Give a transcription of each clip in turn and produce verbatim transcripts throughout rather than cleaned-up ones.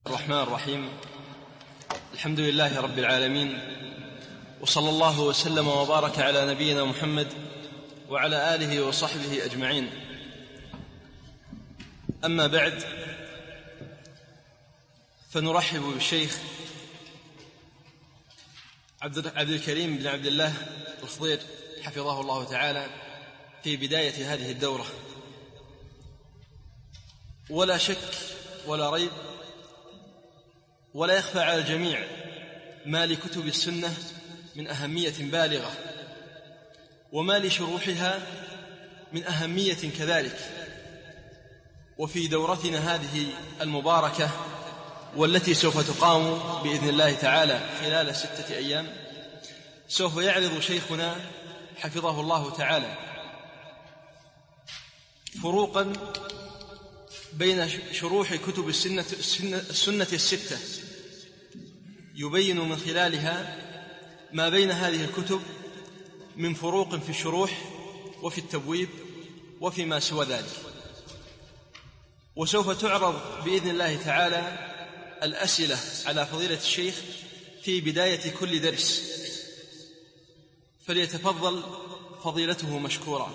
الرحمن الرحيم. الحمد لله رب العالمين، وصلى الله وسلم وبارك على نبينا محمد وعلى آله وصحبه أجمعين. أما بعد، فنرحب بالشيخ عبد الكريم بن عبد الله الخضير حفظه الله تعالى في بداية هذه الدورة. ولا شك ولا ريب ولا يخفى على الجميع ما لكتب السنة من أهمية بالغة، وما لشروحها من أهمية كذلك. وفي دورتنا هذه المباركة والتي سوف تقام بإذن الله تعالى خلال ستة أيام، سوف يعرض شيخنا حفظه الله تعالى فروقا بين شروح كتب السنة, السنة الستة، يبين من خلالها ما بين هذه الكتب من فروق في الشروح وفي التبويب وفيما سوى ذلك. وسوف تعرض بإذن الله تعالى الأسئلة على فضيلة الشيخ في بداية كل درس، فليتفضل فضيلته مشكورا.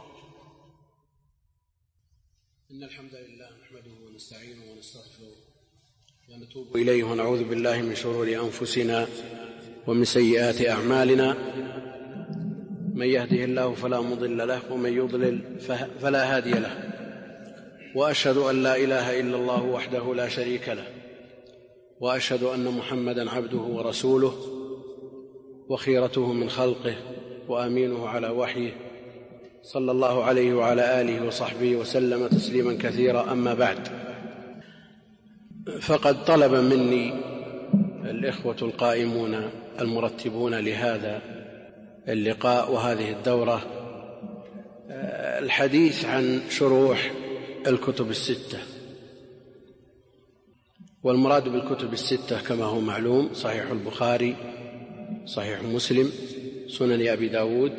إن الحمد لله نحمده ونستعينه ونستغفره ونتوب إليه ونعوذ بالله من شرور أنفسنا ومن سيئات أعمالنا، من يهده الله فلا مضل له ومن يضلل فلا هادي له، وأشهد أن لا إله إلا الله وحده لا شريك له، وأشهد أن محمدا عبده ورسوله وخيرته من خلقه وأمينه على وحيه، صلى الله عليه وعلى آله وصحبه وسلم تسليما كثيرا. أما بعد، فقد طلب مني الإخوة القائمون المرتبون لهذا اللقاء وهذه الدورة الحديث عن شروح الكتب الستة. والمراد بالكتب الستة كما هو معلوم صحيح البخاري، صحيح مسلم، سنن أبي داود،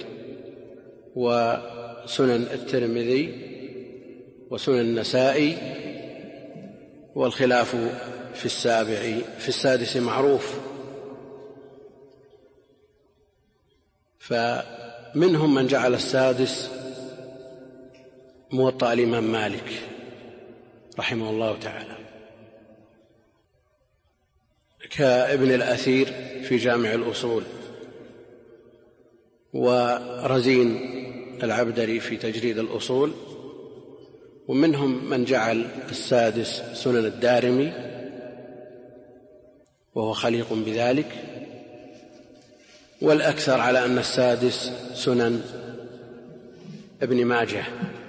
وسنن الترمذي، وسنن النسائي، والخلاف في السابع في السادس معروف. فمنهم من جعل السادس موطأ الإمام مالك رحمه الله تعالى، كابن الأثير في جامع الأصول، ورزين العبدري في تجريد الأصول. ومنهم من جعل السادس سنن الدارمي وهو خليق بذلك، والأكثر على أن السادس سنن ابن ماجه.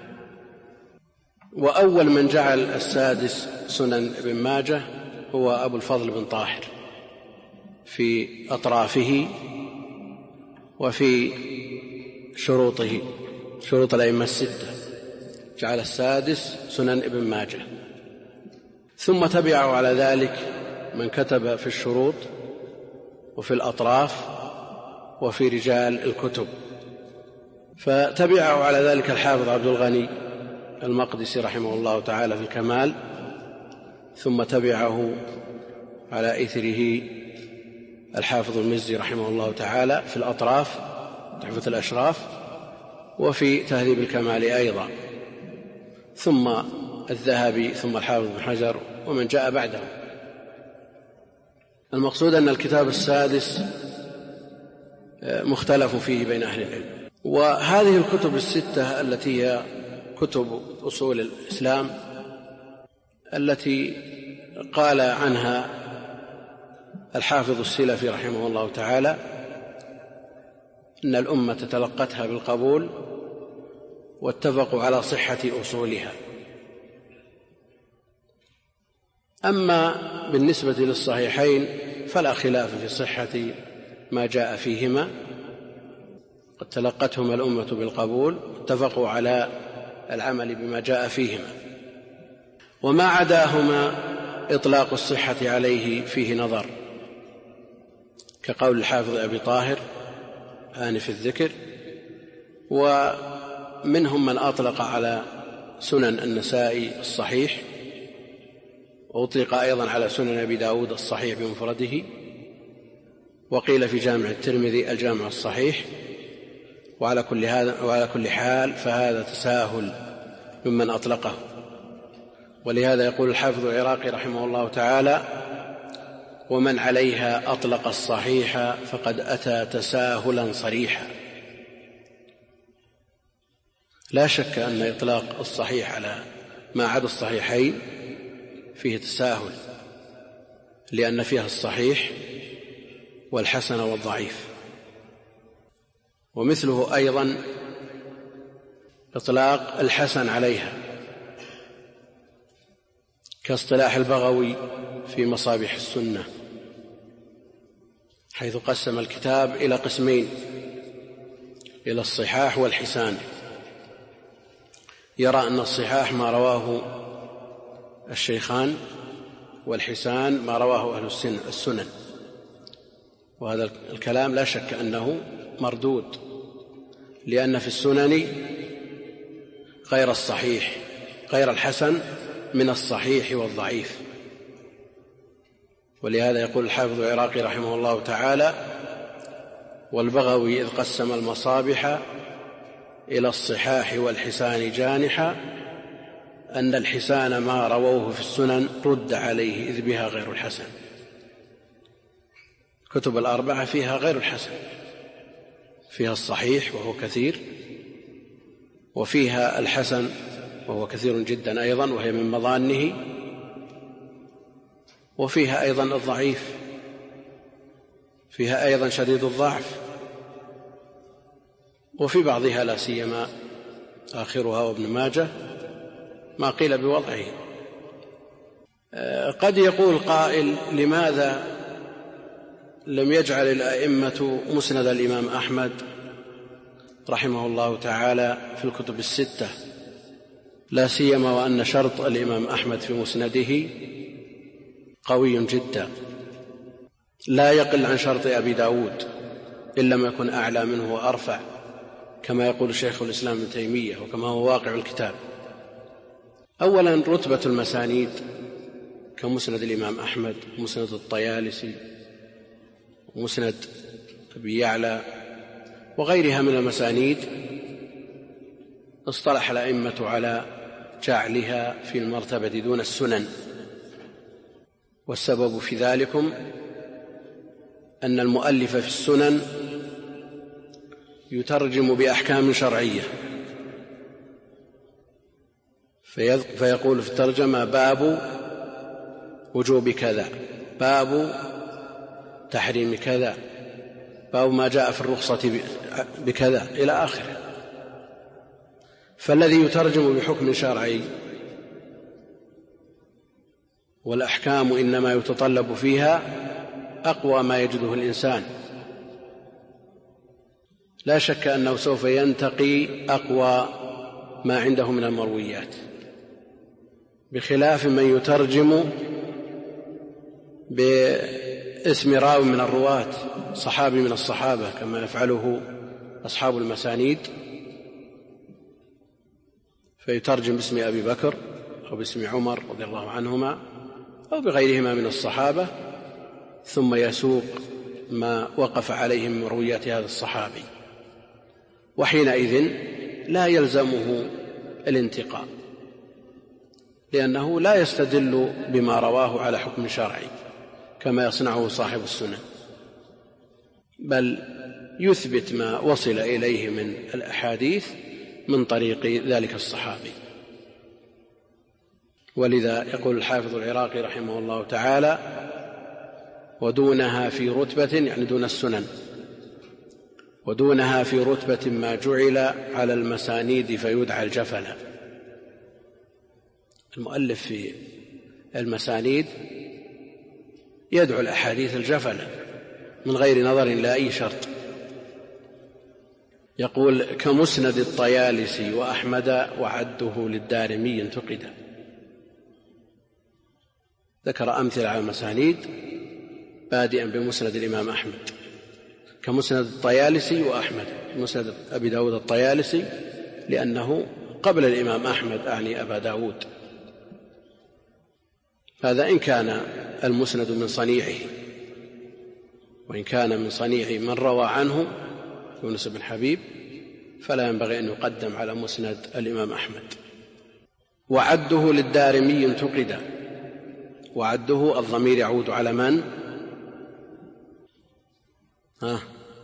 وأول من جعل السادس سنن ابن ماجه هو أبو الفضل بن طاهر في أطرافه وفي شروطه، شروط الأئمة الستة، جعل السادس سنن ابن ماجه. ثم تبعه على ذلك من كتب في الشروط وفي الأطراف وفي رجال الكتب، فتبعه على ذلك الحافظ عبد الغني المقدسي رحمه الله تعالى في الكمال، ثم تبعه على إثره الحافظ المزي رحمه الله تعالى في الأطراف تحفة الأشراف، وفي تهذيب الكمال أيضا، ثم الذهبي، ثم الحافظ بن حجر، ومن جاء بعده. المقصود أن الكتاب السادس مختلف فيه بين أهل العلم. وهذه الكتب الستة التي هي كتب أصول الإسلام التي قال عنها الحافظ السلفي رحمه الله تعالى إن الأمة تلقتها بالقبول واتفقوا على صحة أصولها. أما بالنسبة للصحيحين فلا خلاف في صحة ما جاء فيهما، قد تلقتهما الأمة بالقبول واتفقوا على العمل بما جاء فيهما. وما عداهما إطلاق الصحة عليه فيه نظر، كقول الحافظ أبي طاهر آنف الذكر. ومنهم من أطلق على سنن النسائي الصحيح، وأطلق أيضا على سنن أبي داود الصحيح بمفرده، وقيل في جامع الترمذي الجامع الصحيح. وعلى كل, هذا وعلى كل حال فهذا تساهل ممن أطلقه. ولهذا يقول الحافظ العراقي رحمه الله تعالى: ومن عليها أطلق الصحيح فقد أتى تساهلا صريحا. لا شك أن إطلاق الصحيح على ما عدا الصحيحين فيه تساهل، لأن فيها الصحيح والحسن والضعيف. ومثله أيضا إطلاق الحسن عليها، كاصطلاح البغوي في مصابيح السنة، حيث قسم الكتاب إلى قسمين: إلى الصحاح والحسان. يرى أن الصحاح ما رواه الشيخان، والحسان ما رواه أهل السنن. وهذا الكلام لا شك أنه مردود، لأن في السنن غير الصحيح غير الحسن من الصحيح والضعيف. ولهذا يقول الحافظ العراقي رحمه الله تعالى: والبغوي إذ قسم المصابح إلى الصحاح والحسان جانحا، أن الحسان ما رووه في السنن رد عليه إذ بها غير الحسن. كتب الأربعة فيها غير الحسن، فيها الصحيح وهو كثير، وفيها الحسن وهو كثير جدا أيضا وهي من مظانه، وفيها أيضا الضعيف، فيها أيضا شديد الضعف، وفي بعضها لا سيما آخرها وابن ماجه ما قيل بوضعه. قد يقول قائل: لماذا لم يجعل الأئمة مسند الإمام أحمد رحمه الله تعالى في الكتب الستة، لا سيما وأن شرط الإمام أحمد في مسنده قوي جدا، لا يقل عن شرط أبي داود إن لم يكن أعلى منه وأرفع، كما يقول شيخ الإسلام ابن تيمية وكما هو واقع الكتاب. أولا، رتبة المسانيد كمسند الإمام أحمد ومسند الطيالسي ومسند أبي يعلى وغيرها من المسانيد اصطلح الأئمة على جعلها في المرتبة دون السنن. والسبب في ذلكم أن المؤلف في السنن يترجم بأحكام شرعية، فيقول في الترجمة: باب وجوب كذا، باب تحريم كذا، باب ما جاء في الرخصة بكذا، إلى آخره. فالذي يترجم بحكم شرعي والأحكام إنما يتطلب فيها أقوى ما يجده الإنسان، لا شك أنه سوف ينتقي أقوى ما عنده من المرويات، بخلاف من يترجم باسم راو من الرواة، صحابي من الصحابة، كما يفعله أصحاب المسانيد، فيترجم باسم أبي بكر أو باسم عمر رضي الله عنهما أو بغيرهما من الصحابة، ثم يسوق ما وقف عليه من مرويات هذا الصحابي، وحينئذ لا يلزمه الانتقاء، لأنه لا يستدل بما رواه على حكم شرعي كما يصنعه صاحب السنن، بل يثبت ما وصل إليه من الأحاديث من طريق ذلك الصحابي. ولذا يقول الحافظ العراقي رحمه الله تعالى: ودونها في رتبة، يعني دون السنن، ودونها في رتبة ما جعل على المسانيد فيدعى الجفل. المؤلف في المسانيد يدعو الأحاديث الجفل من غير نظر إلى أي شرط. يقول: كمسند الطيالسي وأحمد وعده للدارمي انتقدا. ذكر أمثلة على المسانيد بادئا بمسند الإمام أحمد، كمسند الطيالسي وأحمد، مسند أبي داود الطيالسي لأنه قبل الإمام أحمد، أعني أبا داود. هذا إن كان المسند من صنيعه، وإن كان من صنيع من روى عنه يونس بن حبيب فلا ينبغي أن يقدم على مسند الإمام أحمد. وعده للدارمي انتقد. وعده الضمير يعود على من؟ ها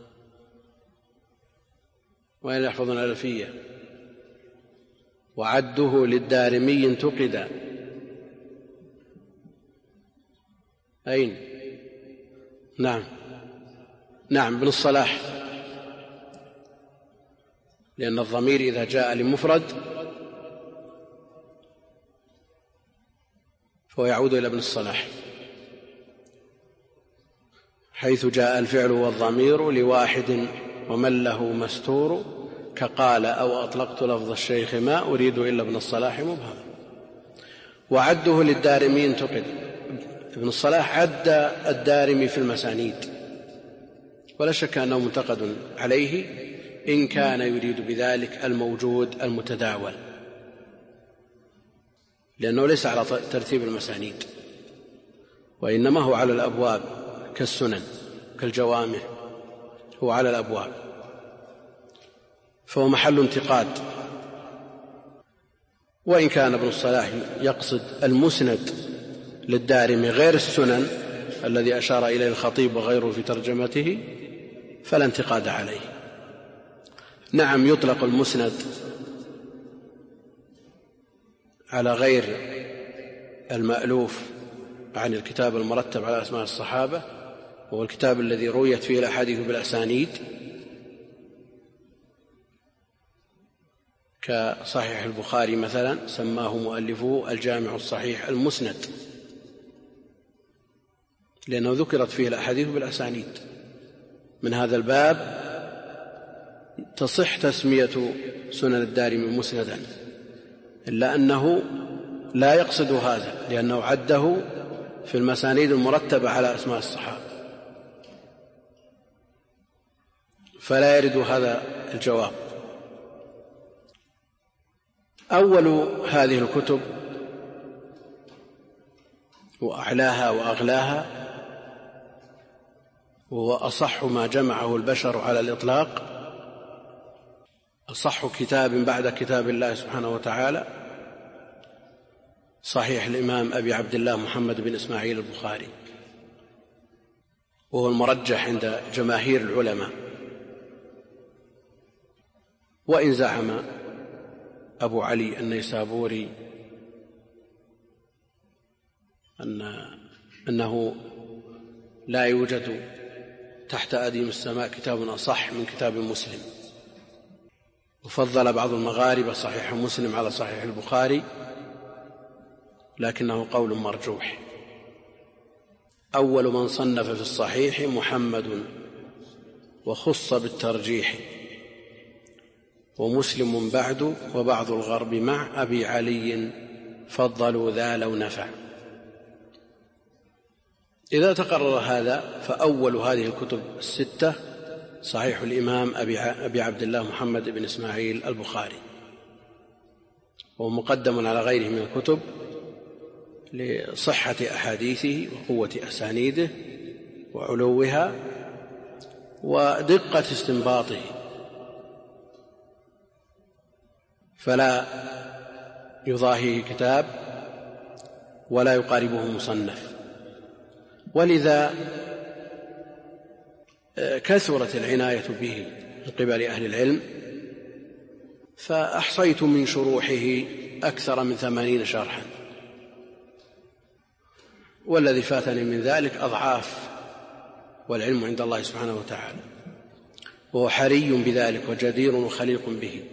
وين يحفظون الألفية؟ وعده للدارمي انتقد. أين؟ نعم نعم ابن الصلاح، لأن الضمير إذا جاء لمفرد فهو يعود إلى ابن الصلاح، حيث جاء الفعل والضمير لواحد ومن له مستور، كقال أو أطلقت لفظ الشيخ ما أريد إلا ابن الصلاح مبهم. وعده للدارمي انتقد. ابن الصلاح عد الدارمي في المسانيد، ولا شك أنه منتقد عليه إن كان يريد بذلك الموجود المتداول، لأنه ليس على ترتيب المسانيد، وإنما هو على الأبواب كالسنن كالجوامع، هو على الأبواب، فهو محل انتقاد. وإن كان ابن الصلاح يقصد المسند للدارمي غير السنن الذي أشار إليه الخطيب وغيره في ترجمته فلا انتقاد عليه. نعم يطلق المسند على غير المألوف عن الكتاب المرتب على أسماء الصحابة، وهو الكتاب الذي رويت فيه الأحاديث بالأسانيد، كصحيح البخاري مثلا سماه مؤلفه الجامع الصحيح المسند، لأنه ذكرت فيه الأحاديث بالأسانيد. من هذا الباب تصح تسمية سنن الدارمي مسندا، إلا أنه لا يقصد هذا، لأنه عده في المسانيد المرتبة على أسماء الصحابة، فلا يرد هذا الجواب. أول هذه الكتب وأعلاها وأغلاها وهو أصح ما جمعه البشر على الإطلاق، أصح كتاب بعد كتاب الله سبحانه وتعالى، صحيح الإمام أبي عبد الله محمد بن إسماعيل البخاري، وهو المرجح عند جماهير العلماء. وإن زعم أبو علي النيسابوري أن أنه لا يوجد تحت أديم السماء كتاب أصح من كتاب مسلم، وفضل بعض المغاربة صحيح مسلم على صحيح البخاري، لكنه قول مرجوح. أول من صنف في الصحيح محمد، وخص بالترجيح، ومسلم بعد، وبعض الغرب مع أبي علي فضلوا ذا لو نفع. إذا تقرر هذا فأول هذه الكتب الستة صحيح الإمام أبي عبد الله محمد بن إسماعيل البخاري، وهو مقدم على غيره من الكتب لصحة أحاديثه وقوة أسانيده وعلوها ودقة استنباطه، فلا يضاهيه كتاب ولا يقاربه مصنف. ولذا كثرت العناية به من قبل أهل العلم، فأحصيت من شروحه أكثر من ثمانين شرحا، والذي فاتني من ذلك أضعاف، والعلم عند الله سبحانه وتعالى، وهو حري بذلك وجدير وخليق به.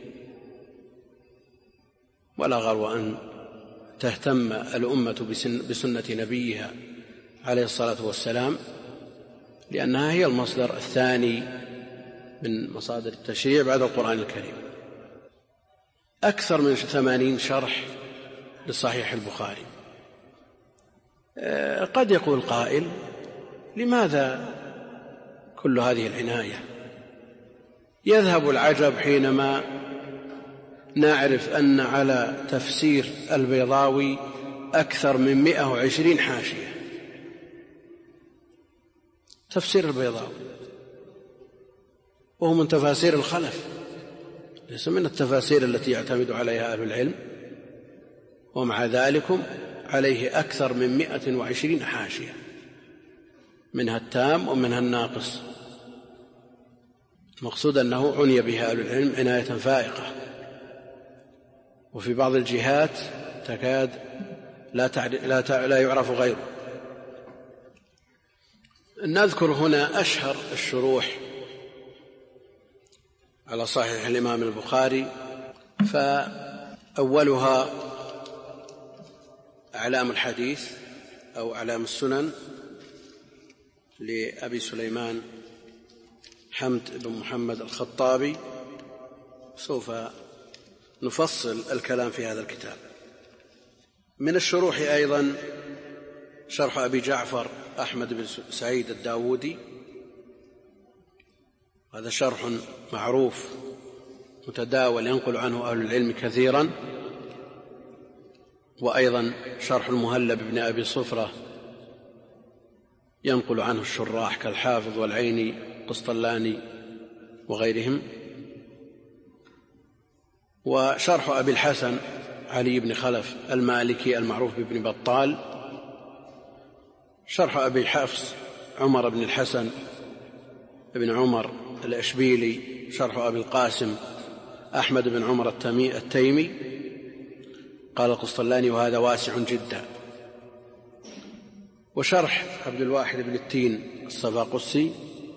ولا غرو أن تهتم الأمة بسنة نبيها عليه الصلاة والسلام، لأنها هي المصدر الثاني من مصادر التشريع بعد القرآن الكريم. أكثر من ثمانين شرح لصحيح البخاري. قد يقول قائل: لماذا كل هذه العناية؟ يذهب العجب حينما نعرف أن على تفسير البيضاوي أكثر من مئة وعشرين حاشية. تفسير البيضاوي وهو من تفاسير الخلف، ليس من التفاسير التي يعتمد عليها أهل العلم، ومع ذلك عليه أكثر من مئة وعشرين حاشية، منها التام ومنها الناقص. المقصود أنه عني بها أهل العلم عناية فائقة، وفي بعض الجهات تكاد لا, لا, لا يعرف غيره. نذكر هنا أشهر الشروح على صحيح الإمام البخاري، فأولها أعلام الحديث أو أعلام السنن لأبي سليمان حمد بن محمد الخطابي. سوف نفصل الكلام في هذا الكتاب. من الشروح أيضا شرح أبي جعفر أحمد بن سعيد الداودي، هذا شرح معروف متداول ينقل عنه أهل العلم كثيرا. وأيضا شرح المهلب بن أبي صفرة ينقل عنه الشراح كالحافظ والعيني قسطلاني وغيرهم. وشرح أبي الحسن علي بن خلف المالكي المعروف بابن بطال. شرح أبي حفص عمر بن الحسن بن عمر الأشبيلي. شرح أبي القاسم أحمد بن عمر التيمي. قال القسطلاني وهذا واسع جدا. وشرح عبد الواحد بن التين الصفاقسي.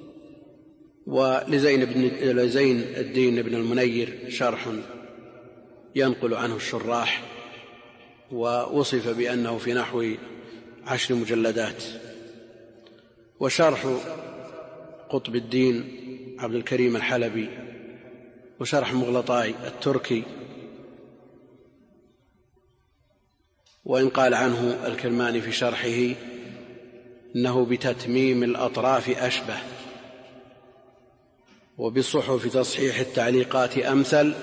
ولزين بن زين الدين بن المنير شرح ينقل عنه الشراح، ووصف بأنه في نحو عشر مجلدات. وشرح قطب الدين عبد الكريم الحلبي. وشرح مغلطاي التركي، وإن قال عنه الكرماني في شرحه إنه بتتميم الأطراف أشبه، وبصحف تصحيح التعليقات أمثل،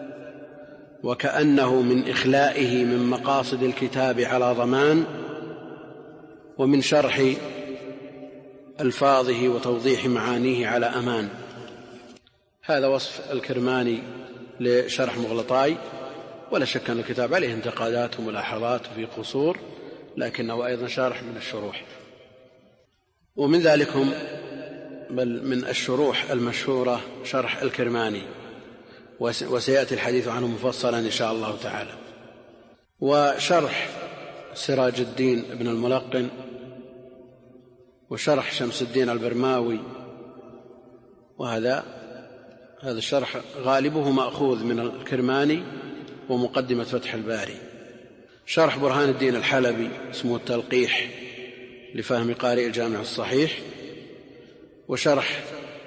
وكأنه من إخلائه من مقاصد الكتاب على ضمان، ومن شرح ألفاظه وتوضيح معانيه على أمان. هذا وصف الكرماني لشرح مغلطاي. ولا شك أن الكتاب عليه انتقادات وملاحظات وفي قصور، لكنه أيضا شارح من الشروح. ومن ذلكم بل من الشروح المشهورة شرح الكرماني، وسيأتي الحديث عنه مفصلا إن شاء الله تعالى. وشرح سراج الدين ابن الملقن. وشرح شمس الدين البرماوي. وهذا هذا الشرح غالبه مأخوذ من الكرماني ومقدمة فتح الباري. شرح برهان الدين الحلبي اسمه التلقيح لفهم قارئ الجامع الصحيح. وشرح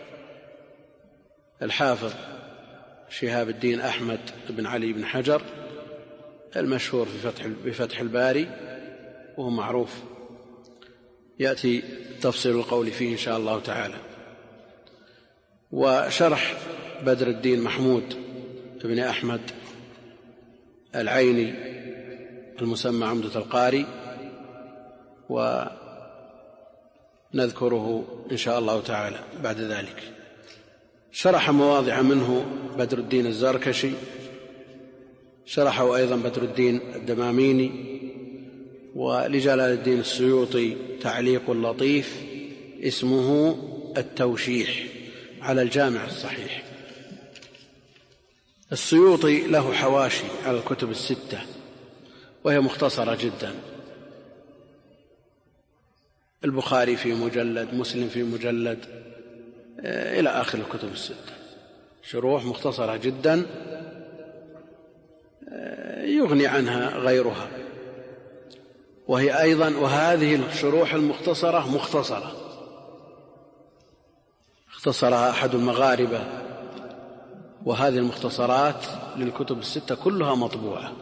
الحافظ شهاب الدين أحمد بن علي بن حجر المشهور في فتح بفتح الباري، وهو معروف يأتي تفصيل القول فيه إن شاء الله تعالى. وشرح بدر الدين محمود بن أحمد العيني المسمى عمدة القاري، ونذكره إن شاء الله تعالى بعد ذلك. شرح مواضع منه بدر الدين الزركشي. شرحه أيضا بدر الدين الدماميني. ولجلال الدين السيوطي تعليق لطيف اسمه التوشيح على الجامع الصحيح. السيوطي له حواشي على الكتب الستة وهي مختصرة جدا. البخاري في مجلد، مسلم في مجلد، إلى آخر الكتب الستة. شروح مختصرة جدا يغني عنها غيرها. وهي أيضا وهذه الشروح المختصرة مختصرة اختصرها أحد المغاربة، وهذه المختصرات للكتب الستة كلها مطبوعة.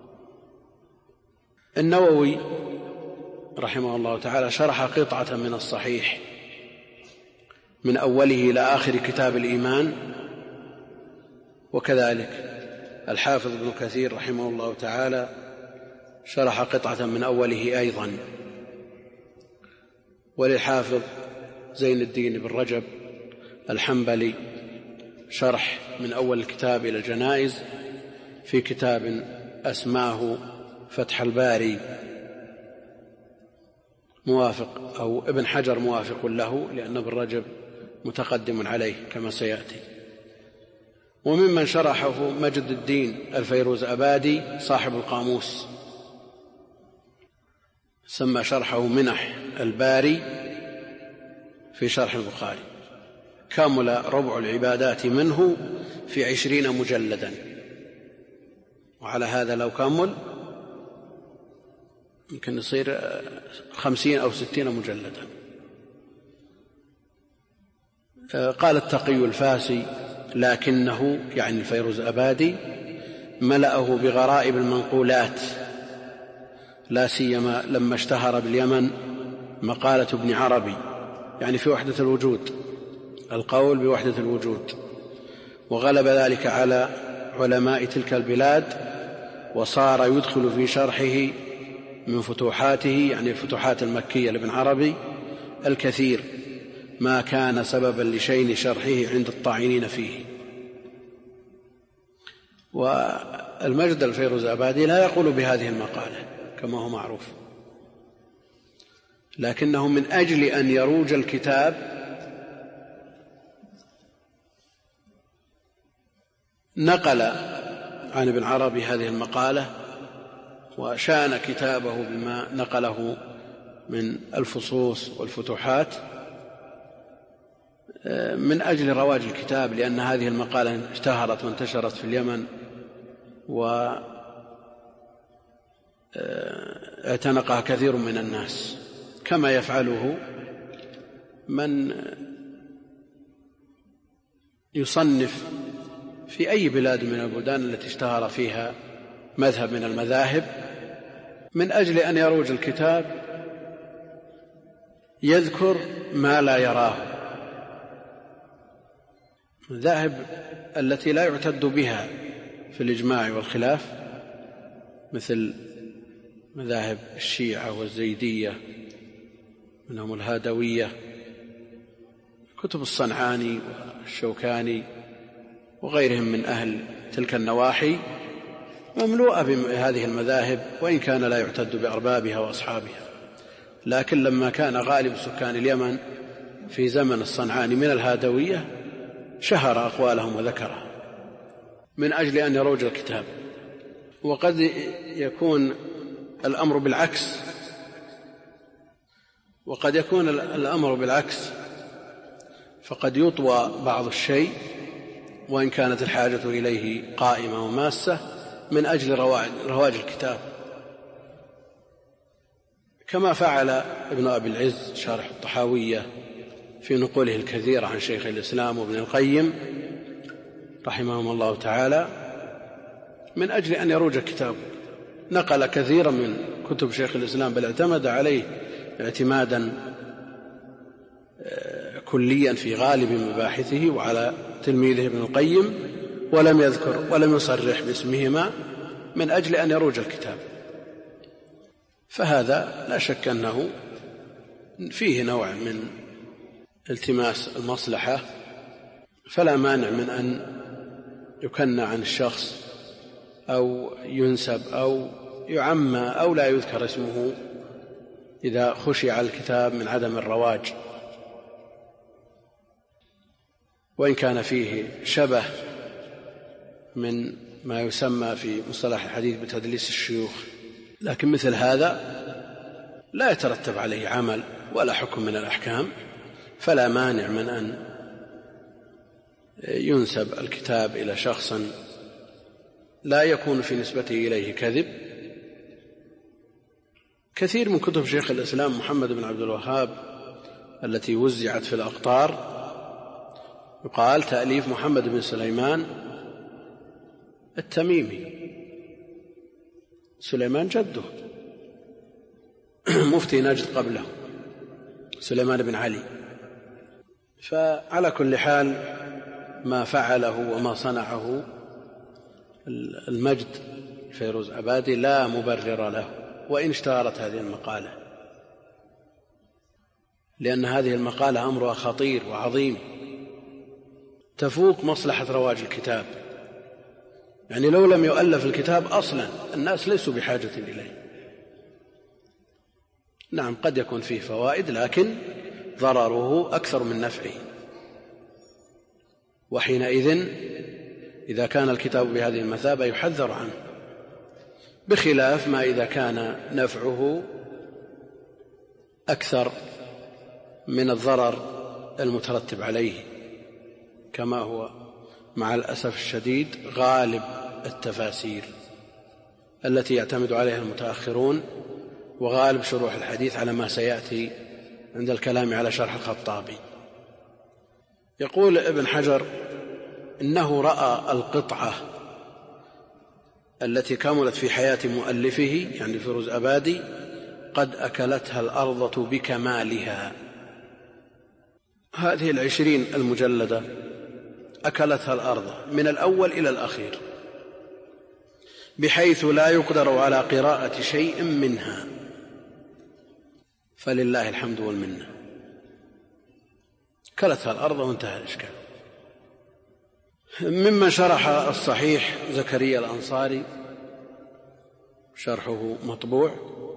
النووي رحمه الله تعالى شرح قطعة من الصحيح من أوله إلى آخر كتاب الإيمان. وكذلك الحافظ ابن كثير رحمه الله تعالى شرح قطعة من أوله أيضا. وللحافظ زين الدين بن رجب الحنبلي شرح من أول الكتاب إلى الجنائز في كتاب أسماه فتح الباري، موافق أو ابن حجر موافق له، لأن ابن رجب متقدم عليه كما سيأتي. وممن شرحه مجد الدين الفيروز أبادي صاحب القاموس، سمى شرحه منح الباري في شرح البخاري، كامل ربع العبادات منه في عشرين مجلدا، وعلى هذا لو كامل يمكن يصير خمسين أو ستين مجلدا. قال التقي الفاسي: لكنه يعني الفيروز أبادي ملأه بغرائب المنقولات، لا سيما لما اشتهر باليمن مقالة ابن عربي، يعني في وحدة الوجود، القول بوحدة الوجود، وغلب ذلك على علماء تلك البلاد، وصار يدخل في شرحه من فتوحاته يعني الفتوحات المكية لابن عربي الكثير، ما كان سببا لشين شرحه عند الطاعنين فيه. والمجد الفيروز أبادي لا يقول بهذه المقالة كما هو معروف، لكنه من أجل أن يروج الكتاب نقل عن ابن عربي هذه المقالة، وشان كتابه بما نقله من الفصوص والفتوحات من أجل رواج الكتاب، لأن هذه المقالة اشتهرت وانتشرت في اليمن واعتنقها كثير من الناس، كما يفعله من يصنف في أي بلاد من البلدان التي اشتهر فيها مذهب من المذاهب، من أجل أن يروج الكتاب يذكر ما لا يراه، المذاهب التي لا يعتد بها في الإجماع والخلاف، مثل مذاهب الشيعة والزيدية، منهم الهادوية، كتب الصنعاني والشوكاني وغيرهم من أهل تلك النواحي مملوءة بهذه المذاهب، وإن كان لا يعتد بأربابها وأصحابها. لكن لما كان غالب سكان اليمن في زمن الصنعاني من الهادوية شهر أقوالهم وذكرها من أجل أن يروج الكتاب. وقد يكون الأمر بالعكس، وقد يكون الأمر بالعكس فقد يطوى بعض الشيء وإن كانت الحاجة إليه قائمة وماسة من أجل رواج الكتاب، كما فعل ابن أبي العز شارح الطحاوية في نقوله الكثير عن شيخ الإسلام وابن القيم رحمهم الله تعالى من أجل أن يروج الكتاب. نقل كثيرا من كتب شيخ الإسلام، بل اعتمد عليه اعتمادا كليا في غالب مباحثه وعلى تلميذه ابن القيم، ولم يذكر ولم يصرح باسمهما من أجل أن يروج الكتاب. فهذا لا شك أنه فيه نوع من التماس المصلحة، فلا مانع من أن يكنى عن الشخص أو ينسب أو يعمى أو لا يذكر اسمه إذا خشي على الكتاب من عدم الرواج، وإن كان فيه شبه من ما يسمى في مصطلح الحديث بتدليس الشيوخ. لكن مثل هذا لا يترتب عليه عمل ولا حكم من الأحكام، فلا مانع من أن ينسب الكتاب إلى شخص لا يكون في نسبته إليه كذب. كثير من كتب شيخ الإسلام محمد بن عبد الوهاب التي وزعت في الأقطار يقال تأليف محمد بن سليمان التميمي، سليمان جده مفتي نجد قبله سليمان بن علي. فعلى كل حال ما فعله وما صنعه المجد فيروز أبادي لا مبرر له وإن اشتهرت هذه المقالة، لأن هذه المقالة أمرها خطير وعظيم تفوق مصلحة رواج الكتاب. يعني لو لم يؤلف الكتاب أصلا الناس ليسوا بحاجة إليه. نعم قد يكون فيه فوائد لكن ضرره أكثر من نفعه، وحينئذ إذا كان الكتاب بهذه المثابة يحذر عنه، بخلاف ما إذا كان نفعه أكثر من الضرر المترتب عليه، كما هو مع الأسف الشديد غالب التفاسير التي يعتمد عليها المتأخرون وغالب شروح الحديث على ما سيأتي عند الكلام على شرح الخطابي. يقول ابن حجر إنه رأى القطعة التي كملت في حياة مؤلفه يعني فيروز أبادي قد أكلتها الأرض بكمالها. هذه العشرين المجلدة أكلتها الأرض من الأول إلى الأخير، بحيث لا يقدر على قراءة شيء منها، فلله الحمد والمنة. كلتها الأرض وانتهى الإشكال. ممن شرح الصحيح زكريا الأنصاري شرحه مطبوع،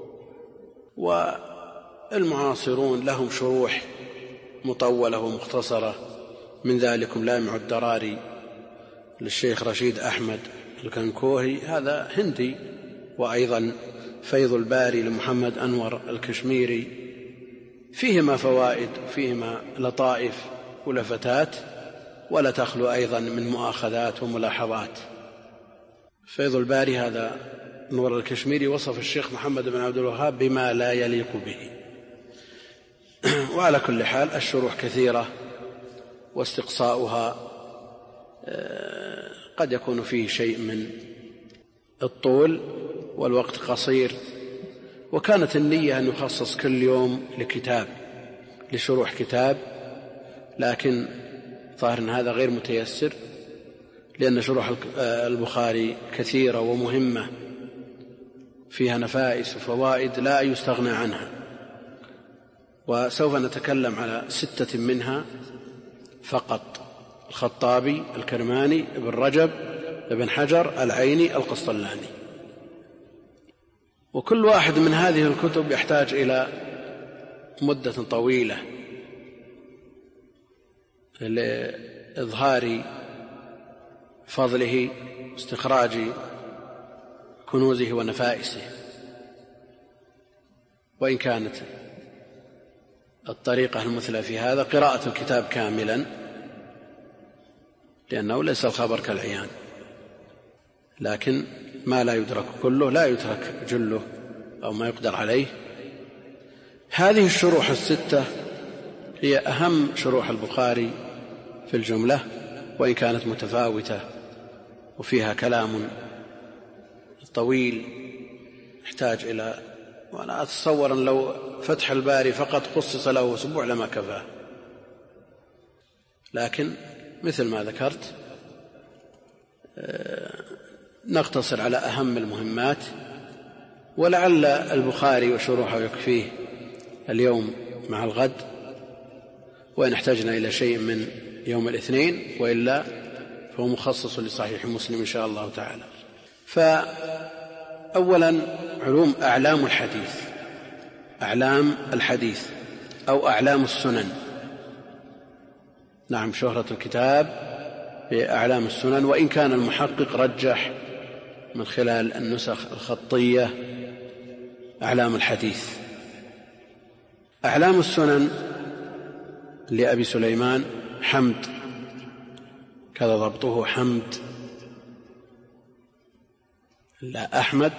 والمعاصرون لهم شروح مطولة ومختصرة، من ذلكم لامع الدراري للشيخ رشيد أحمد الكنكوهي هذا هندي، وأيضا فيض الباري لمحمد أنور الكشميري، فيهما فوائد فيهما لطائف ولفتات، ولا تخلو أيضا من مؤاخذات وملاحظات. فيض الباري هذا نور الكشميري وصف الشيخ محمد بن عبد الوهاب بما لا يليق به. وعلى كل حال الشروح كثيرة واستقصاؤها قد يكون فيه شيء من الطول والوقت قصير، وكانت النية أن يخصص كل يوم لكتاب لشروح كتاب، لكن ظاهر أن هذا غير متيسر، لأن شروح البخاري كثيرة ومهمة فيها نفائس وفوائد لا يستغنى عنها، وسوف نتكلم على ستة منها فقط: الخطابي، الكرماني، ابن رجب، ابن حجر، العيني، القسطلاني. وكل واحد من هذه الكتب يحتاج إلى مدة طويلة لإظهار فضله واستخراج كنوزه ونفائسه، وإن كانت الطريقة المثلى في هذا قراءة الكتاب كاملا، لأنه ليس الخبر كالعيان، لكن ما لا يدرك كله لا يترك جله أو ما يقدر عليه. هذه الشروح الستة هي أهم شروح البخاري في الجملة، وإن كانت متفاوتة وفيها كلام طويل يحتاج إلى، وأنا أتصور أن لو فتح الباري فقط خصص له أسبوع لما كفاه، لكن مثل ما ذكرت نقتصر على أهم المهمات، ولعل البخاري وشروحه يكفيه اليوم مع الغد، وإن احتجنا إلى شيء من يوم الاثنين، وإلا فهو مخصص لصحيح مسلم إن شاء الله تعالى. فأولا علوم أعلام الحديث، أعلام الحديث أو أعلام السنن. نعم، شهرة الكتاب بأعلام السنن، وإن كان المحقق رجح من خلال النسخ الخطية أعلام الحديث. أعلام السنن لأبي سليمان حمد، كذا ضبطه حمد لا أحمد،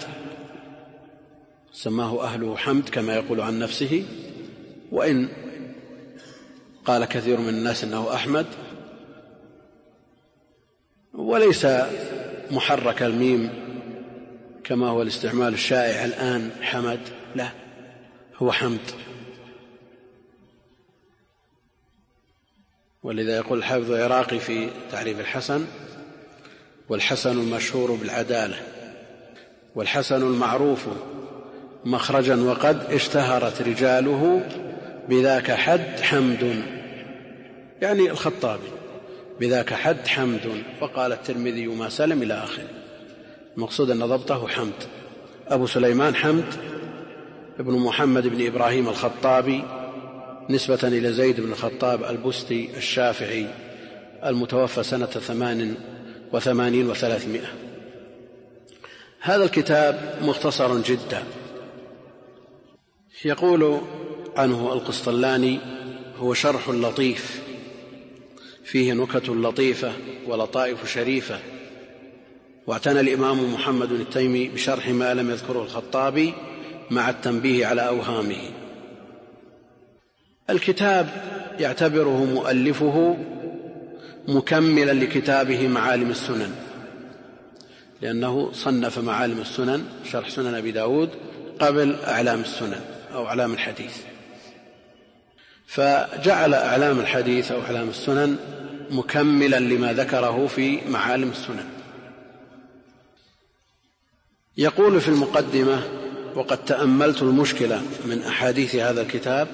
سماه أهله حمد كما يقول عن نفسه، وإن قال كثير من الناس أنه أحمد، وليس محرك الميم كما هو الاستعمال الشائع الآن حمد، لا، هو حمد. ولذا يقول الحافظ العراقي في تعريف الحسن: والحسن المشهور بالعدالة. والحسن المعروف مخرجا وقد اشتهرت رجاله بذاك حد حمد، يعني الخطابي بذاك حد حمد. وقال الترمذي ما سلم إلى آخره. المقصود أن ضبطه حمد. أبو سليمان حمد ابن محمد بن إبراهيم الخطابي نسبة إلى زيد بن الخطاب البستي الشافعي المتوفى سنة ثمان وثمانين وثلاثمائة. هذا الكتاب مختصر جدا. يقول عنه القسطلاني: هو شرح لطيف فيه نكت لطيفة ولطائف شريفة. واعتنى الإمام محمد التيمي بشرح ما لم يذكره الخطابي مع التنبيه على أوهامه. الكتاب يعتبره مؤلفه مكملا لكتابه معالم السنن، لأنه صنف معالم السنن شرح سنن أبي داود قبل أعلام السنن أو أعلام الحديث، فجعل أعلام الحديث أو أعلام السنن مكملا لما ذكره في معالم السنن. يقول في المقدمة: وقد تأملت المشكلة من أحاديث هذا الكتاب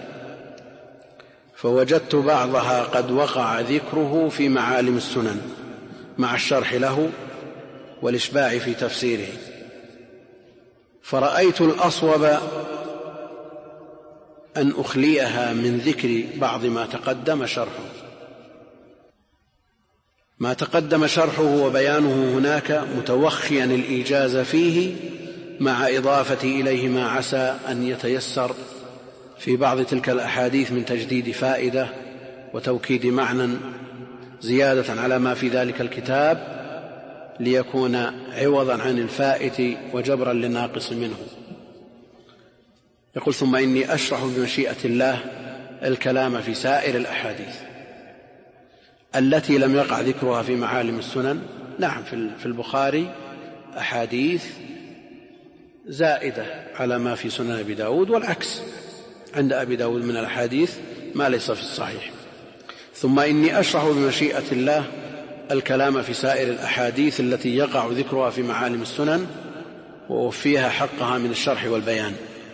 فوجدت بعضها قد وقع ذكره في معالم السنن مع الشرح له والإشباع في تفسيره، فرأيت الأصوب أن أخليها من ذكر بعض ما تقدم شرحه ما تقدم شرحه وبيانه هناك، متوخيا الإيجاز فيه مع إضافة إليه ما عسى أن يتيسر في بعض تلك الأحاديث من تجديد فائدة وتوكيد معنى زيادة على ما في ذلك الكتاب، ليكون عوضا عن الفائت وجبرا للناقص منه. يقول: ثم إني أشرح بمشيئة الله الكلام في سائر الأحاديث التي لم يقع ذكرها في معالم السنن. نعم، في البخاري أحاديث زائدة على ما في سنن أبي داود، والعكس عند أبي داود من الأحاديث ما ليس في الصحيح. ثم إني أشرح بمشيئة الله الكلام في سائر الأحاديث التي يقع ذكرها في معالم السنن ووفيها حقها من الشرح والبيان.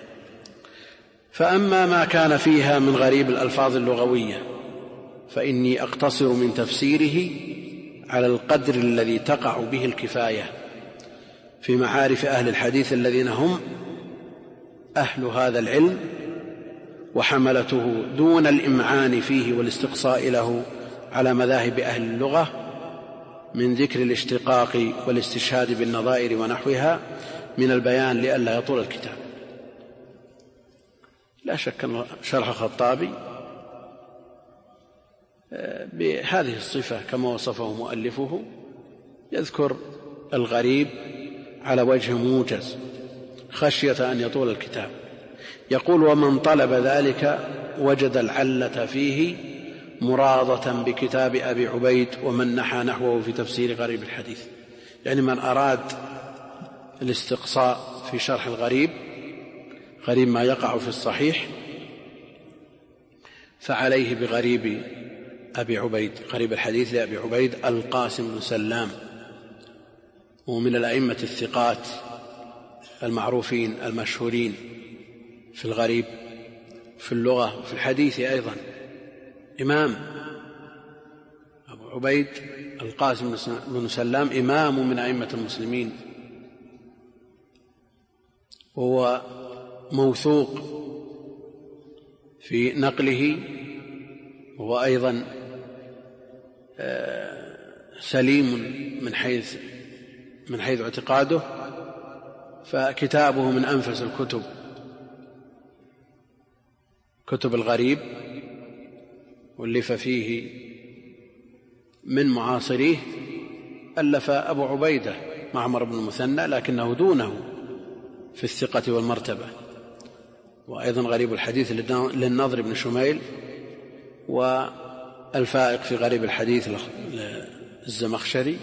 فأما ما كان فيها من غريب الألفاظ اللغوية فإني أقتصر من تفسيره على القدر الذي تقع به الكفاية في معارف أهل الحديث الذين هم أهل هذا العلم وحملته، دون الإمعان فيه والاستقصاء له على مذاهب أهل اللغة من ذكر الاشتقاق والاستشهاد بالنظائر ونحوها من البيان لئلا يطول الكتاب. لا شك أن شرح الخطابي بهذه الصفة كما وصفه مؤلفه يذكر الغريب على وجه موجز خشية أن يطول الكتاب. يقول: ومن طلب ذلك وجد العلة فيه مراضة بكتاب أبي عبيد ومن نحى نحوه في تفسير غريب الحديث. يعني من أراد الاستقصاء في شرح الغريب، غريب ما يقع في الصحيح، فعليه بغريب أبي عبيد، غريب الحديث لأبي عبيد القاسم بن سلام، ومن الأئمة الثقات المعروفين المشهورين في الغريب في اللغة وفي الحديث أيضا. إمام أبو عبيد القاسم بن سلام إمام من أئمة المسلمين، وهو موثوق في نقله، وهو أيضا سليم من حيث من حيث اعتقاده، فكتابه من أنفس الكتب كتب الغريب، واللف فيه من معاصريه ألف أبو عبيدة معمر بن المثنى، لكنه دونه في الثقة والمرتبة. وأيضا غريب الحديث للنضر بن شميل، والفائق في غريب الحديث الزمخشري،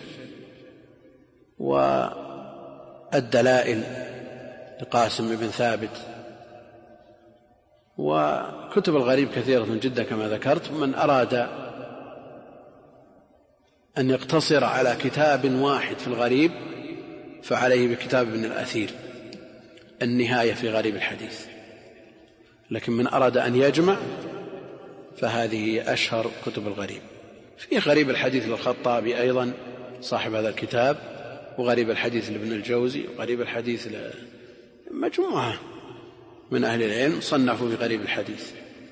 والدلائل لقاسم بن ثابت. وكتب الغريب كثيرة جدا كما ذكرت. من أراد أن يقتصر على كتاب واحد في الغريب فعليه بكتاب ابن الأثير النهاية في غريب الحديث، لكن من أراد أن يجمع فهذه أشهر كتب الغريب. في غريب الحديث للخطابي أيضا صاحب هذا الكتاب، وغريب الحديث لابن الجوزي، وغريب الحديث لمجموعة من أهل العلم صنفوا في غريب الحديث.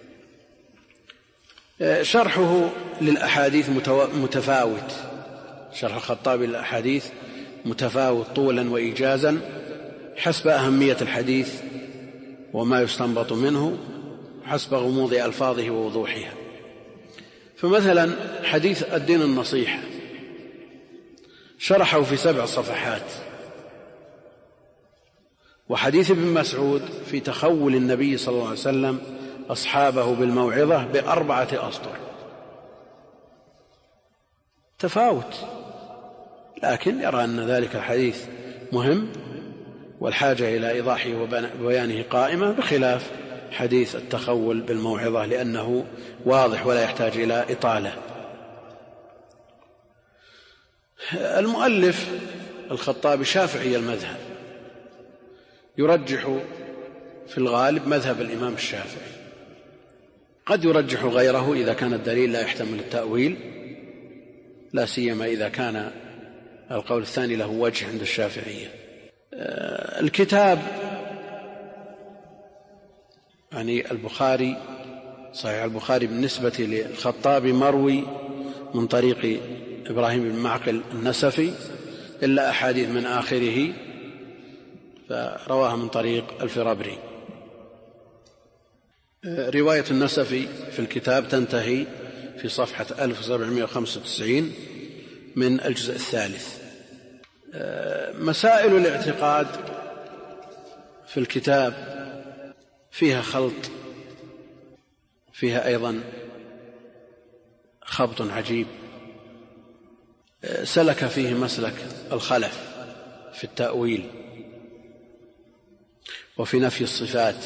شرحه للأحاديث متفاوت، شرح الخطابي للأحاديث متفاوت طولا وإيجازا حسب أهمية الحديث وما يستنبط منه، حسب غموض ألفاظه ووضوحها. فمثلا حديث الدين النصيحة شرحه في سبع صفحات، وحديث ابن مسعود في تخول النبي صلى الله عليه وسلم أصحابه بالموعظة بأربعة أسطر. تفاوت، لكن يرى أن ذلك الحديث مهم والحاجة إلى إيضاحه وبيانه قائمة، بخلاف حديث التخول بالموعظة لأنه واضح ولا يحتاج إلى إطالة. المؤلف الخطابي شافعي المذهب، يرجح في الغالب مذهب الإمام الشافعي، قد يرجح غيره إذا كان الدليل لا يحتمل التأويل، لا سيما إذا كان القول الثاني له وجه عند الشافعية. الكتاب يعني البخاري، صحيح البخاري بالنسبة للخطابي مروي من طريق إبراهيم بن معقل النسفي، إلا أحاديث من آخره فرواها من طريق الفرابري. رواية النسفي في الكتاب تنتهي في صفحة ألف وسبعمائة وخمسة وتسعين من الجزء الثالث. مسائل الاعتقاد في الكتاب فيها خلط، فيها أيضا خبط عجيب، سلك فيه مسلك الخلف في التأويل وفي نفي الصفات.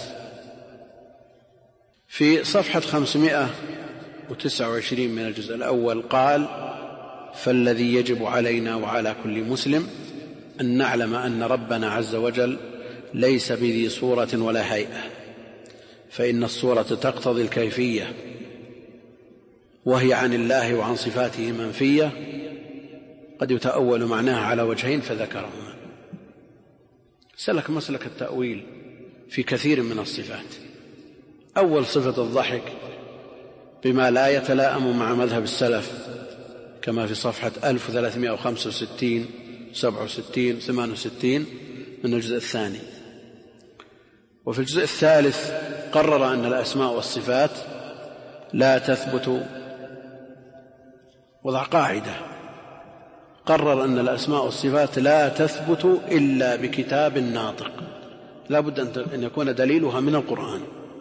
في صفحة خمسمائة وتسعة وعشرين من الجزء الأول قال: فالذي يجب علينا وعلى كل مسلم أن نعلم أن ربنا عز وجل ليس بذي صورة ولا هيئة، فإن الصورة تقتضي الكيفية، وهي عن الله وعن صفاته منفية، قد يتأول معناها على وجهين فذكرهما. سلك مسلك التأويل في كثير من الصفات. أول صفة الضحك بما لا يتلائم مع مذهب السلف، كما في صفحة ألف وثلاثمائة وخمسة وستين سبعة وستين ثمانية وستين من الجزء الثاني. وفي الجزء الثالث قرر أن الأسماء والصفات لا تثبت، وضع قاعدة، قرر أن الأسماء والصفات لا تثبت إلا بكتاب ناطق، لا بد أن يكون دليلها من القرآن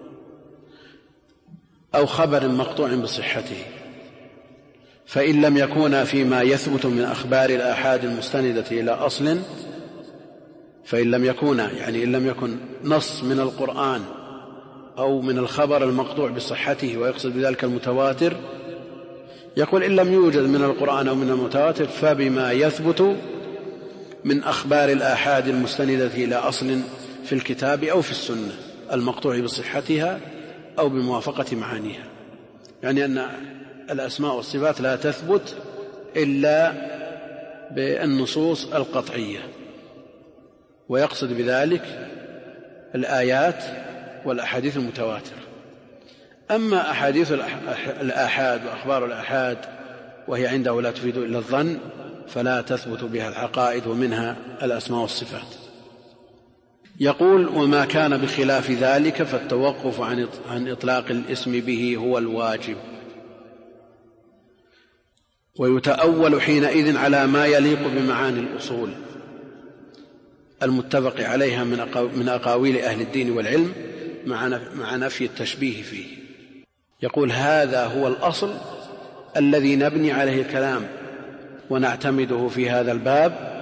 أو خبر مقطوع بصحته، فإن لم يكون فيما يثبت من أخبار الآحاد المستندة إلى أصل، فإن لم يكون يعني إن لم يكن نص من القرآن أو من الخبر المقطوع بصحته، ويقصد بذلك المتواتر، يقول إن لم يوجد من القرآن أو من المتواتر فبما يثبت من أخبار الآحاد المستندة إلى أصل في الكتاب أو في السنة المقطوع بصحتها أو بموافقة معانيها. يعني أن الأسماء والصفات لا تثبت إلا بالنصوص القطعية، ويقصد بذلك الآيات والأحاديث المتواترة. أما أحاديث الآحاد وأخبار الآحاد وهي عنده لا تفيد إلا الظن، فلا تثبت بها العقائد، ومنها الأسماء والصفات. يقول: وما كان بخلاف ذلك فالتوقف عن إطلاق الاسم به هو الواجب، ويتأول حينئذ على ما يليق بمعاني الأصول المتفق عليها من أقاويل أهل الدين والعلم مع نفي التشبيه فيه. يقول: هذا هو الأصل الذي نبني عليه الكلام ونعتمده في هذا الباب.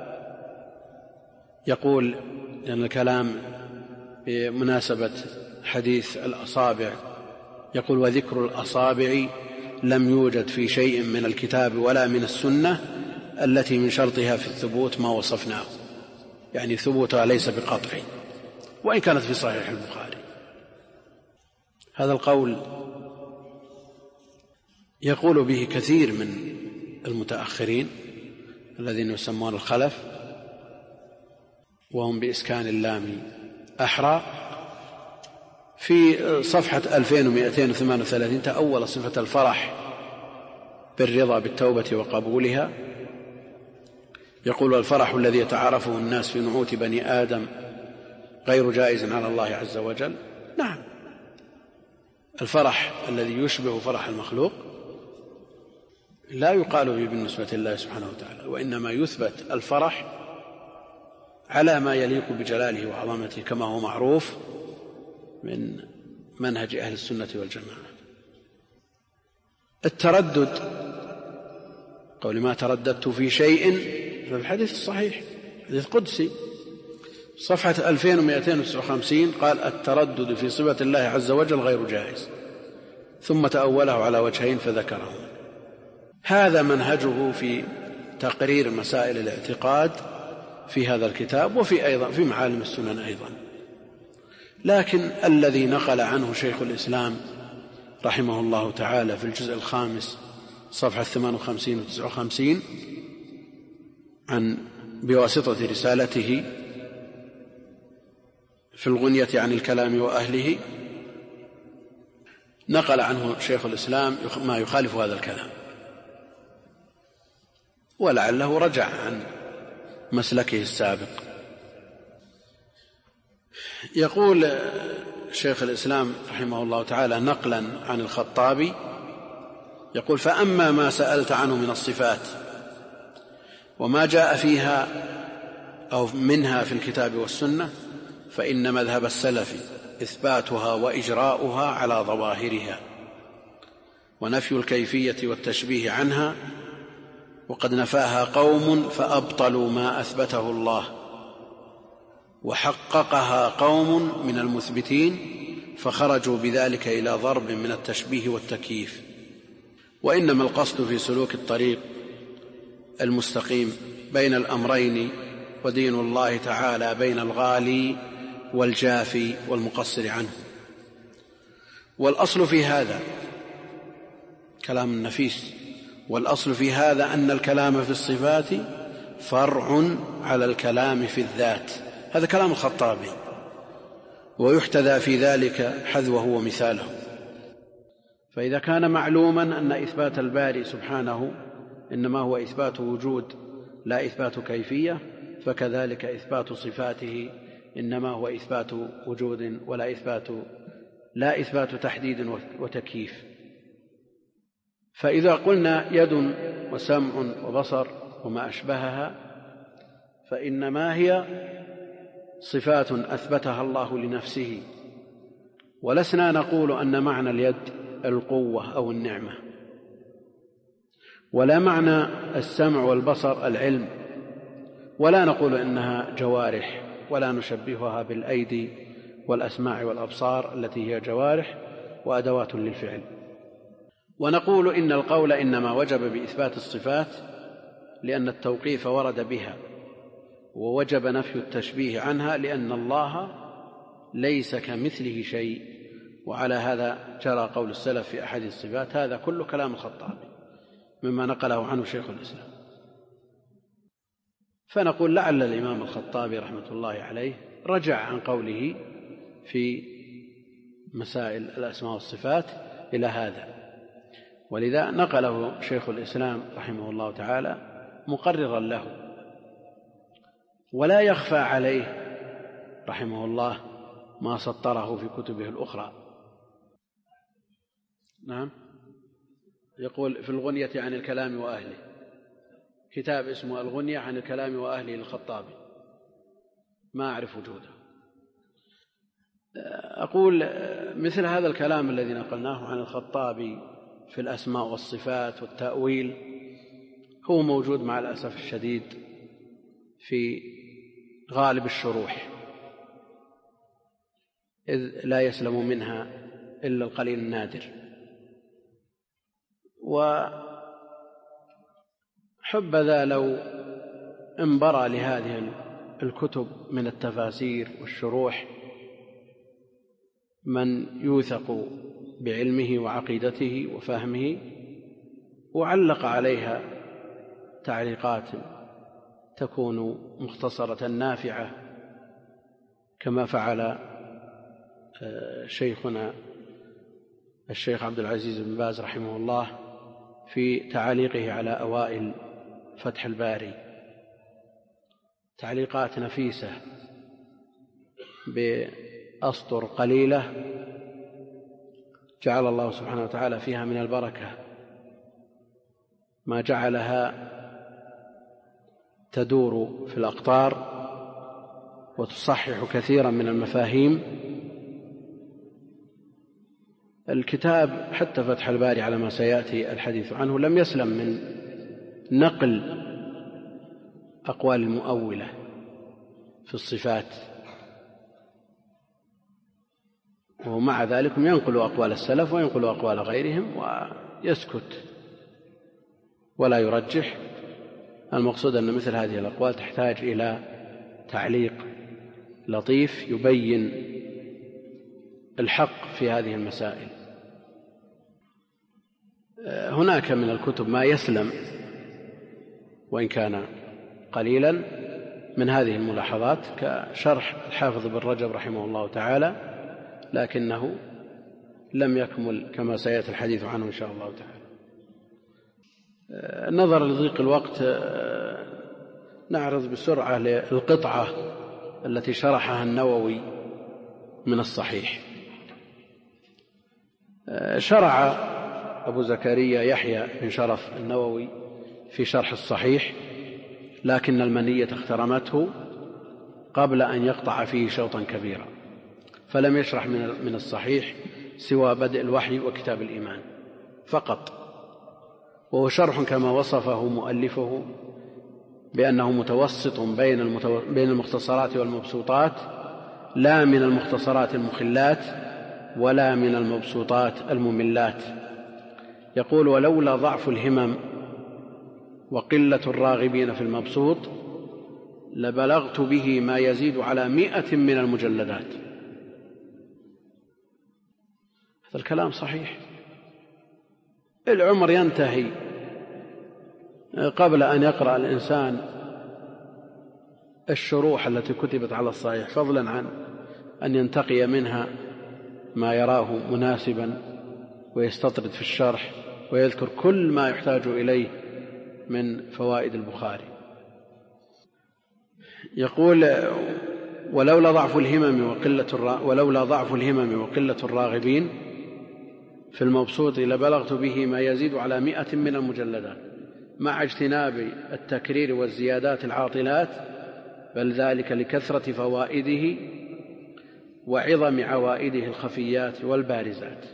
يقول لأن الكلام بمناسبة حديث الأصابع، يقول: وذكر الأصابع لم يوجد في شيء من الكتاب ولا من السنة التي من شرطها في الثبوت ما وصفناه. يعني ثبوتها ليس بقطع، وإن كانت في صحيح البخاري. هذا القول يقول به كثير من المتأخرين الذين يسمون الخلف، وهم بإسكان اللام أحرى. في صفحة ألفين ومئتين وثمانية وثلاثين تأول صفة الفرح بالرضا بالتوبة وقبولها، يقول: الفرح الذي يتعارفه الناس في نعوت بني آدم غير جائز على الله عز وجل. نعم، الفرح الذي يشبه فرح المخلوق لا يقال به بالنسبة لله سبحانه وتعالى، وإنما يثبت الفرح على ما يليق بجلاله وعظمته، كما هو معروف من منهج أهل السنة والجماعة. التردد، قول ما ترددت في شيء، في الحديث الصحيح حديث قدسي صفحة ألفين ومئتين وتسعة وخمسين قال: التردد في صفة الله عز وجل غير جائز، ثم تأوله على وجهين فذكره. هذا منهجه في تقرير مسائل الاعتقاد في هذا الكتاب، وفي أيضا في معالم السنن أيضا. لكن الذي نقل عنه شيخ الإسلام رحمه الله تعالى في الجزء الخامس صفحة ثمان وخمسين وتسعة وخمسين عن بواسطة رسالته في الغنية عن الكلام وأهله، نقل عنه شيخ الإسلام ما يخالف هذا الكلام، ولعله رجع عن مسلكه السابق. يقول شيخ الإسلام رحمه الله تعالى نقلا عن الخطابي، يقول: فأما ما سألت عنه من الصفات وما جاء فيها أو منها في الكتاب والسنة، فإن مذهب السلف إثباتها وإجراؤها على ظواهرها، ونفي الكيفية والتشبيه عنها، وقد نفاها قوم فأبطلوا ما أثبته الله، وحققها قوم من المثبتين فخرجوا بذلك إلى ضرب من التشبيه والتكييف. وإنما القصد في سلوك الطريق المستقيم بين الأمرين، ودين الله تعالى بين الغالي والجافي والمقصر عنه. والأصل في هذا كلام نفيس، والأصل في هذا أن الكلام في الصفات فرع على الكلام في الذات. هذا كلام الخطابي، ويحتذى في ذلك حذوه ومثاله. فإذا كان معلوما أن إثبات الباري سبحانه إنما هو إثبات وجود لا إثبات كيفية، فكذلك إثبات صفاته إنما هو إثبات وجود ولا إثبات لا إثبات تحديد وتكييف. فإذا قلنا يد وسمع وبصر وما أشبهها، فإنما هي صفات أثبتها الله لنفسه، ولسنا نقول أن معنى اليد القوة أو النعمة، ولا معنى السمع والبصر العلم، ولا نقول إنها جوارح، ولا نشبهها بالأيدي والأسماع والأبصار التي هي جوارح وأدوات للفعل. ونقول إن القول إنما وجب بإثبات الصفات لأن التوقيف ورد بها، ووجب نفي التشبيه عنها لأن الله ليس كمثله شيء. وعلى هذا جرى قول السلف في أحد الصفات. هذا كل كلام الخطابي مما نقله عنه شيخ الإسلام. فنقول لعل الإمام الخطابي رحمة الله عليه رجع عن قوله في مسائل الأسماء والصفات إلى هذا، ولذا نقله شيخ الإسلام رحمه الله تعالى مقررا له. ولا يخفى عليه رحمه الله ما سطره في كتبه الأخرى. نعم، يقول في الغنية عن الكلام وأهله، كتاب اسمه الغنية عن الكلام وأهله للخطابي، ما أعرف وجوده. أقول مثل هذا الكلام الذي نقلناه عن الخطابي في الأسماء والصفات والتأويل هو موجود مع الأسف الشديد في غالب الشروح، إذ لا يسلم منها إلا القليل النادر. وحبذا لو انبرى لهذه الكتب من التفاسير والشروح من يوثق بعلمه وعقيدته وفهمه، وعلق عليها تعليقات تكون مختصرة نافعة، كما فعل شيخنا الشيخ عبد العزيز بن باز رحمه الله في تعليقه على أوائل فتح الباري، تعليقات نفيسة بأسطر قليلة جعل الله سبحانه وتعالى فيها من البركة ما جعلها تدور في الأقطار وتصحح كثيرا من المفاهيم. الكتاب حتى فتح الباري على ما سيأتي الحديث عنه لم يسلم من نقل أقوال المؤولة في الصفات، ومع ذلك ينقل أقوال السلف وينقل أقوال غيرهم ويسكت ولا يرجح. المقصود أن مثل هذه الأقوال تحتاج إلى تعليق لطيف يبين الحق في هذه المسائل. هناك من الكتب ما يسلم وإن كان قليلا من هذه الملاحظات، كشرح الحافظ بن رجب رحمه الله تعالى، لكنه لم يكمل كما سيأتي الحديث عنه إن شاء الله تعالى. نظرا لضيق الوقت نعرض بسرعة للقطعة التي شرحها النووي من الصحيح. شرع أبو زكريا يحيى بن شرف النووي في شرح الصحيح، لكن المنية اخترمته قبل أن يقطع فيه شوطا كبيرا، فلم يشرح من الصحيح سوى بدء الوحي وكتاب الإيمان فقط، وهو شرح كما وصفه مؤلفه بأنه متوسط بين بين المختصرات والمبسوطات، لا من المختصرات المخلات ولا من المبسوطات المملات. يقول: ولولا ضعف الهمم وقلة الراغبين في المبسوط لبلغت به ما يزيد على مئة من المجلدات. هذا الكلام صحيح. العمر ينتهي قبل أن يقرأ الإنسان الشروح التي كتبت على الصحيح، فضلا عن أن ينتقي منها ما يراه مناسبا ويستطرد في الشرح ويذكر كل ما يحتاج إليه من فوائد البخاري. يقول: ولولا ضعف الهمم وقلة ولولا ضعف الهمم وقلة الراغبين في المبسوط لبلغت به ما يزيد على مئة من المجلدات، مع اجتناب التكرير والزيادات العاطلات، بل ذلك لكثرة فوائده وعظم عوائده الخفيات والبارزات.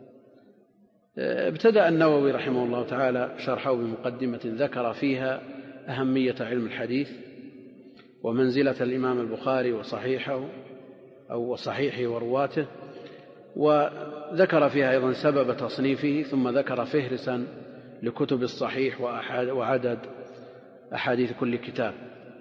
ابتدأ النووي رحمه الله تعالى شرحه بمقدمة ذكر فيها أهمية علم الحديث ومنزلة الإمام البخاري وصحيحه أو صحيحه ورواته، وذكر فيها أيضا سبب تصنيفه، ثم ذكر فهرسا لكتب الصحيح وعدد أحاديث كل كتاب،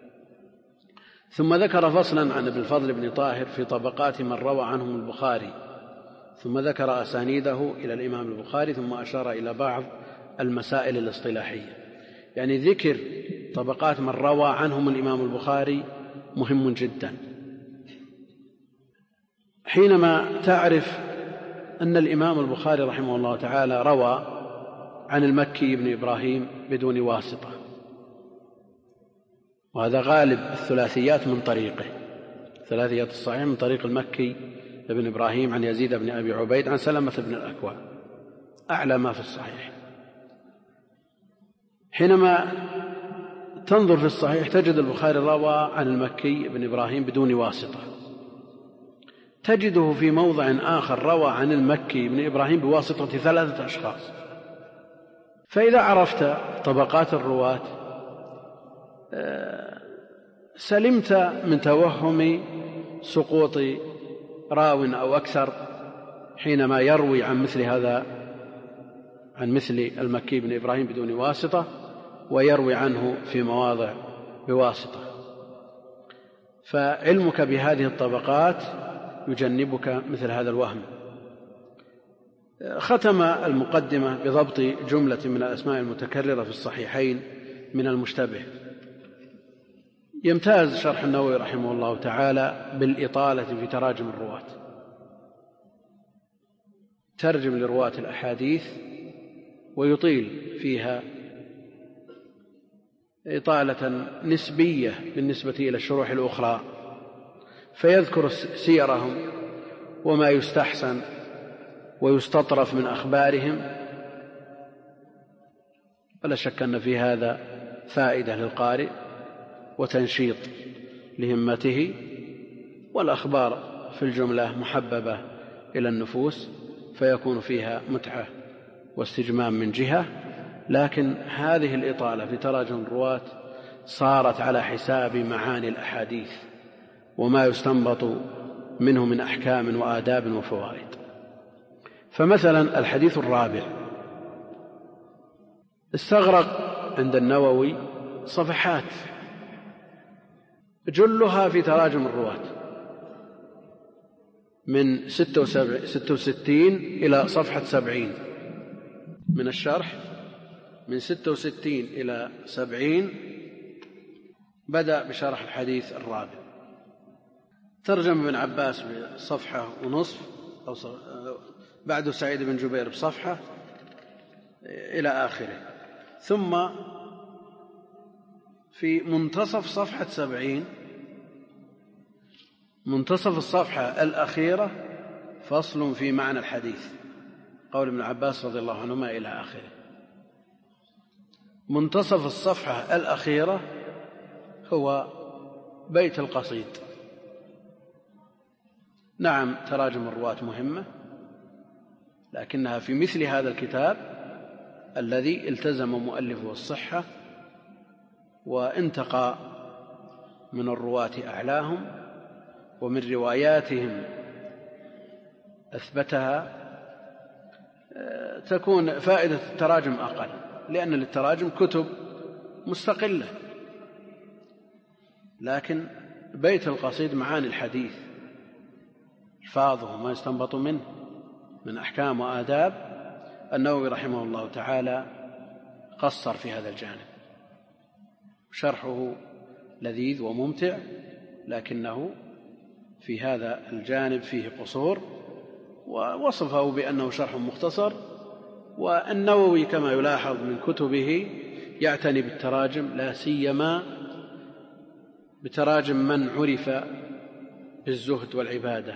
ثم ذكر فصلا عن ابن الفضل بن طاهر في طبقات من روى عنهم البخاري، ثم ذكر أسانيده إلى الإمام البخاري، ثم أشار إلى بعض المسائل الاصطلاحية. يعني ذكر طبقات من روى عنهم الإمام البخاري مهم جدا. حينما تعرف أن الإمام البخاري رحمه الله تعالى روى عن المكي بن إبراهيم بدون واسطة، وهذا غالب الثلاثيات من طريقه، ثلاثيات الصحيح من طريق المكي بن إبراهيم عن يزيد بن أبي عبيد عن سلمة بن الأكوع، أعلى ما في الصحيح. حينما تنظر في الصحيح تجد البخاري روى عن المكي بن إبراهيم بدون واسطة، تجده في موضع آخر روى عن المكي بن إبراهيم بواسطة ثلاثة أشخاص. فإذا عرفت طبقات الرواة سلمت من توهم سقوط راو أو أكثر حينما يروي عن مثل هذا، عن مثل المكي بن إبراهيم بدون واسطة، ويروي عنه في مواضع بواسطة. فعلمك بهذه الطبقات يجنبك مثل هذا الوهم. ختم المقدمة بضبط جملة من الأسماء المتكررة في الصحيحين من المشتبه. يمتاز شرح النووي رحمه الله تعالى بالإطالة في تراجم الرواة، ترجم لرواة الأحاديث ويطيل فيها إطالة نسبية بالنسبة إلى الشروح الأخرى، فيذكر سيرهم وما يستحسن ويستطرف من أخبارهم. ولا شك أن في هذا فائدة للقارئ وتنشيط لهمته، والأخبار في الجملة محببة إلى النفوس فيكون فيها متعة واستجمام من جهة، لكن هذه الإطالة في تراجم الرواة صارت على حساب معاني الأحاديث وما يستنبط منه من أحكام وآداب وفوائد. فمثلا الحديث الرابع استغرق عند النووي صفحات جلها في تراجم الرواة من ستة وستين إلى صفحة سبعين من الشرح، من ستة وستين إلى سبعين بدأ بشرح الحديث الرابع. ترجم ابن عباس بصفحة ونصف أو بعد سعيد بن جبير بصفحة إلى آخره، ثم في منتصف صفحة سبعين، منتصف الصفحة الأخيرة، فصل في معنى الحديث، قول ابن عباس رضي الله عنهما إلى آخره. منتصف الصفحة الأخيرة هو بيت القصيد. نعم تراجم الرواة مهمة، لكنها في مثل هذا الكتاب الذي التزم مؤلفه الصحة وانتقى من الرواة أعلاهم ومن رواياتهم أثبتها، تكون فائدة التراجم أقل، لأن للتراجم كتب مستقلة. لكن بيت القصيد معاني الحديث، الفاظه وما يستنبط منه من أحكام وآداب، النووي رحمه الله تعالى قصر في هذا الجانب. شرحه لذيذ وممتع، لكنه في هذا الجانب فيه قصور، ووصفه بأنه شرح مختصر. والنووي كما يلاحظ من كتبه يعتني بالتراجم، لا سيما بتراجم من عرف بالزهد والعبادة،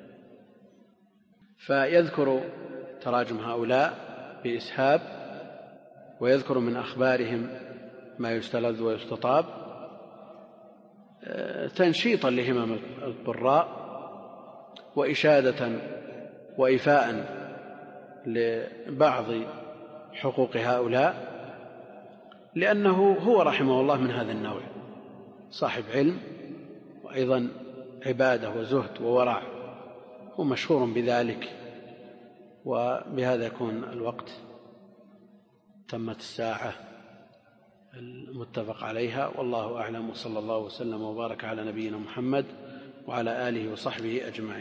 فيذكر تراجم هؤلاء بإسهاب، ويذكر من أخبارهم ما يستلذ ويستطاب تنشيطا لهمم القراء وإشادة وإيفاء لبعض حقوق هؤلاء، لأنه هو رحمه الله من هذا النوع، صاحب علم وأيضا عبادة وزهد وورع، هو مشهور بذلك. وبهذا يكون الوقت، تمت الساعة المتفق عليها، والله أعلم، وصلى الله وسلم وبارك على نبينا محمد وعلى آله وصحبه أجمعين.